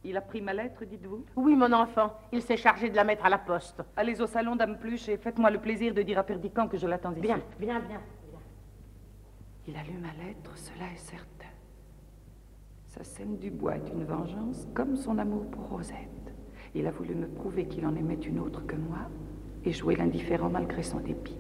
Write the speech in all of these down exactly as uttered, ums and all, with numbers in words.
Il a pris ma lettre, dites-vous? Oui, mon enfant. Il s'est chargé de la mettre à la poste. Allez au salon, Dame Pluche, et faites-moi le plaisir de dire à Perdican que je l'attends ici. Bien, bien, bien, bien. Il a lu ma lettre, cela est certain. Sa scène du bois est une vengeance, comme son amour pour Rosette. Il a voulu me prouver qu'il en aimait une autre que moi, et jouer l'indifférent malgré son dépit.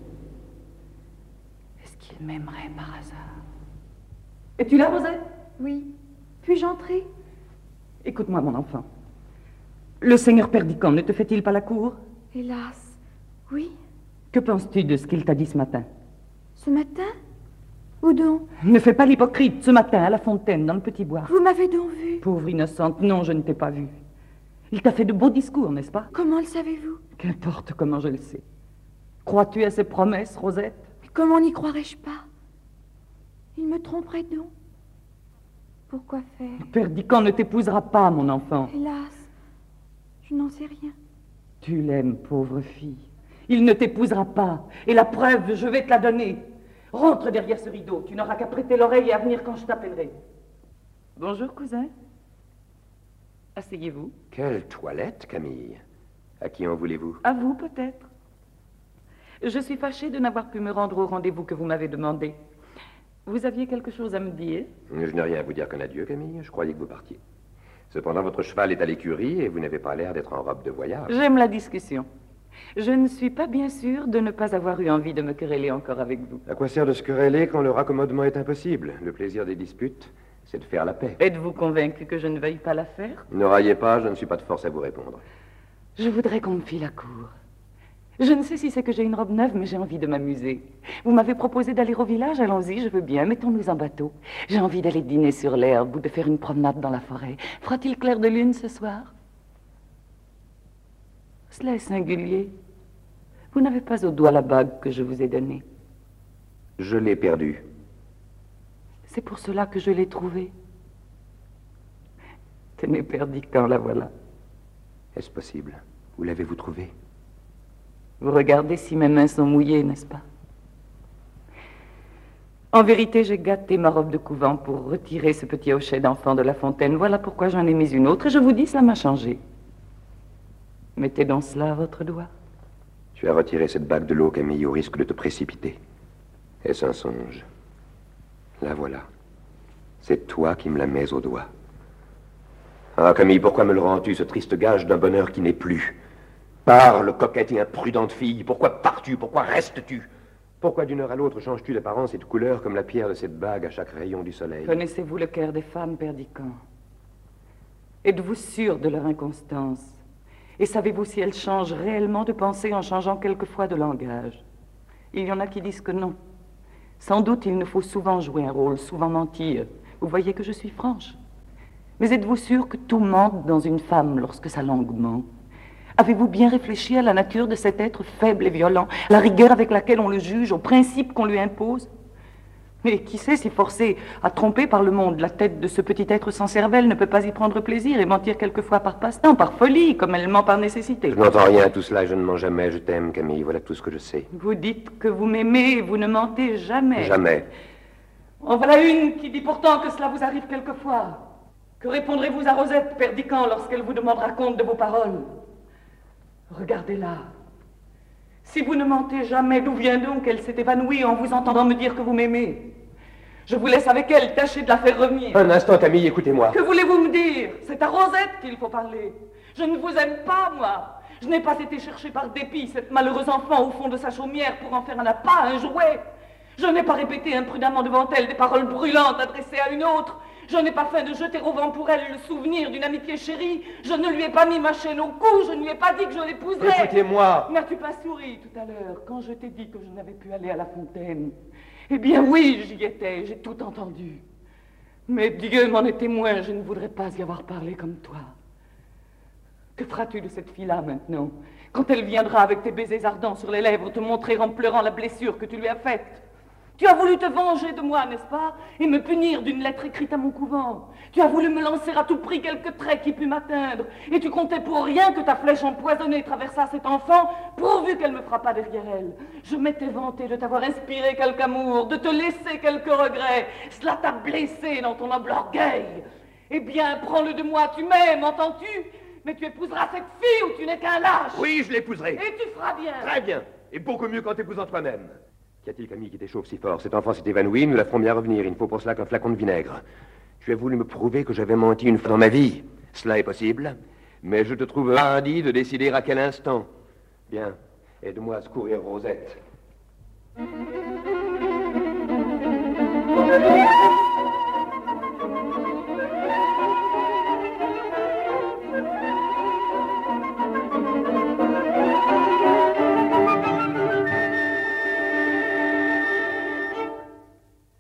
Est-ce qu'il m'aimerait par hasard? Es-tu là, Rosette? Oui. Puis-je entrer? Écoute-moi, mon enfant. Le seigneur Perdican ne te fait-il pas la cour? Hélas, oui. Que penses-tu de ce qu'il t'a dit ce matin? Ce matin? Où donc? Ne fais pas l'hypocrite, ce matin, à la fontaine, dans le petit bois. Vous m'avez donc vue? Pauvre innocente, non, je ne t'ai pas vue. Il t'a fait de beaux discours, n'est-ce pas? Comment le savez-vous? Qu'importe comment je le sais. Crois-tu à ses promesses, Rosette? Mais comment n'y croirais-je pas? Il me tromperait donc. Pourquoi faire? Perdican ne t'épousera pas, mon enfant. Hélas, je n'en sais rien. Tu l'aimes, pauvre fille. Il ne t'épousera pas. Et la preuve, je vais te la donner. Rentre derrière ce rideau. Tu n'auras qu'à prêter l'oreille et à venir quand je t'appellerai. Bonjour, cousin. Asseyez-vous. Quelle toilette, Camille. À qui en voulez-vous? À vous, peut-être. Je suis fâchée de n'avoir pu me rendre au rendez-vous que vous m'avez demandé. Vous aviez quelque chose à me dire? Je n'ai rien à vous dire qu'un adieu, Camille. Je croyais que vous partiez. Cependant, votre cheval est à l'écurie et vous n'avez pas l'air d'être en robe de voyage. J'aime la discussion. Je ne suis pas bien sûre de ne pas avoir eu envie de me quereller encore avec vous. À quoi sert de se quereller quand le raccommodement est impossible? Le plaisir des disputes, c'est de faire la paix. Êtes-vous convaincu que je ne veuille pas la faire? Ne raillez pas, je ne suis pas de force à vous répondre. Je voudrais qu'on me fît la cour. Je ne sais si c'est que j'ai une robe neuve, mais j'ai envie de m'amuser. Vous m'avez proposé d'aller au village, allons-y, je veux bien, mettons-nous en bateau. J'ai envie d'aller dîner sur l'herbe ou de faire une promenade dans la forêt. Fera-t-il clair de lune ce soir? Cela est singulier. Vous n'avez pas au doigt la bague que je vous ai donnée. Je l'ai perdue. C'est pour cela que je l'ai trouvée. Tenez, Perdican, la voilà. Est-ce possible? Où l'avez-vous trouvée? Vous regardez si mes mains sont mouillées, n'est-ce pas? En vérité, j'ai gâté ma robe de couvent pour retirer ce petit hochet d'enfant de la fontaine. Voilà pourquoi j'en ai mis une autre, et je vous dis, cela m'a changé. Mettez donc cela à votre doigt. Tu as retiré cette bague de l'eau, Camille, au risque de te précipiter. Est-ce un songe? La voilà. C'est toi qui me la mets au doigt. Ah, Camille, pourquoi me le rends-tu, ce triste gage d'un bonheur qui n'est plus? Parle, coquette et imprudente fille. Pourquoi pars-tu? Pourquoi restes-tu? Pourquoi d'une heure à l'autre changes-tu d'apparence et de couleur comme la pierre de cette bague à chaque rayon du soleil? Connaissez-vous le cœur des femmes, Perdican? Êtes-vous sûr de leur inconstance? Et savez-vous si elles changent réellement de pensée en changeant quelquefois de langage? Il y en a qui disent que non. Sans doute, il nous faut souvent jouer un rôle, souvent mentir. Vous voyez que je suis franche. Mais êtes-vous sûr que tout mente dans une femme lorsque sa langue ment? Avez-vous bien réfléchi à la nature de cet être faible et violent, à la rigueur avec laquelle on le juge, aux principes qu'on lui impose? Mais qui sait si forcé à tromper par le monde, la tête de ce petit être sans cervelle ne peut pas y prendre plaisir et mentir quelquefois par passe-temps, par folie, comme elle ment par nécessité? Je n'entends rien à tout cela et je ne mens jamais. Je t'aime, Camille, voilà tout ce que je sais. Vous dites que vous m'aimez et vous ne mentez jamais. Jamais. En voilà une qui dit pourtant que cela vous arrive quelquefois. Que répondrez-vous à Rosette, Perdican, lorsqu'elle vous demandera compte de vos paroles? Regardez-la. Si vous ne mentez jamais, d'où vient donc qu'elle s'est évanouie en vous entendant me dire que vous m'aimez? Je vous laisse avec elle, tâchez de la faire revenir. Un instant, Camille, écoutez-moi. Que voulez-vous me dire? C'est à Rosette qu'il faut parler. Je ne vous aime pas, moi. Je n'ai pas été chercher par dépit cette malheureuse enfant au fond de sa chaumière pour en faire un appât, un jouet. Je n'ai pas répété imprudemment devant elle des paroles brûlantes adressées à une autre. Je n'ai pas fait de jeter au vent pour elle le souvenir d'une amitié chérie. Je ne lui ai pas mis ma chaîne au cou. Je ne lui ai pas dit que je l'épouserais. Écoutez-moi. N'as-tu pas souri tout à l'heure quand je t'ai dit que je n'avais pu aller à la fontaine? Eh bien oui, j'y étais. J'ai tout entendu. Mais Dieu m'en est témoin. Je ne voudrais pas y avoir parlé comme toi. Que feras-tu de cette fille-là maintenant, quand elle viendra avec tes baisers ardents sur les lèvres te montrer en pleurant la blessure que tu lui as faite? Tu as voulu te venger de moi, n'est-ce pas? Et me punir d'une lettre écrite à mon couvent. Tu as voulu me lancer à tout prix quelques traits qui pût m'atteindre. Et tu comptais pour rien que ta flèche empoisonnée traversât cet enfant, pourvu qu'elle me frappât derrière elle. Je m'étais vantée de t'avoir inspiré quelque amour, de te laisser quelques regrets. Cela t'a blessé dans ton noble orgueil. Eh bien, prends-le de moi, tu m'aimes, entends-tu? Mais tu épouseras cette fille ou tu n'es qu'un lâche. Oui, je l'épouserai. Et tu feras bien. Très bien. Et beaucoup mieux qu'en t'épousant toi-même. Qu'y a-t-il, Camille, qui t'échauffe si fort? Cet enfant s'est évanoui, nous la ferons bien revenir. Il ne faut pour cela qu'un flacon de vinaigre. Tu as voulu me prouver que j'avais menti une fois dans ma vie. Cela est possible, mais je te trouve hardi de décider à quel instant. Bien, aide-moi à secourir Rosette.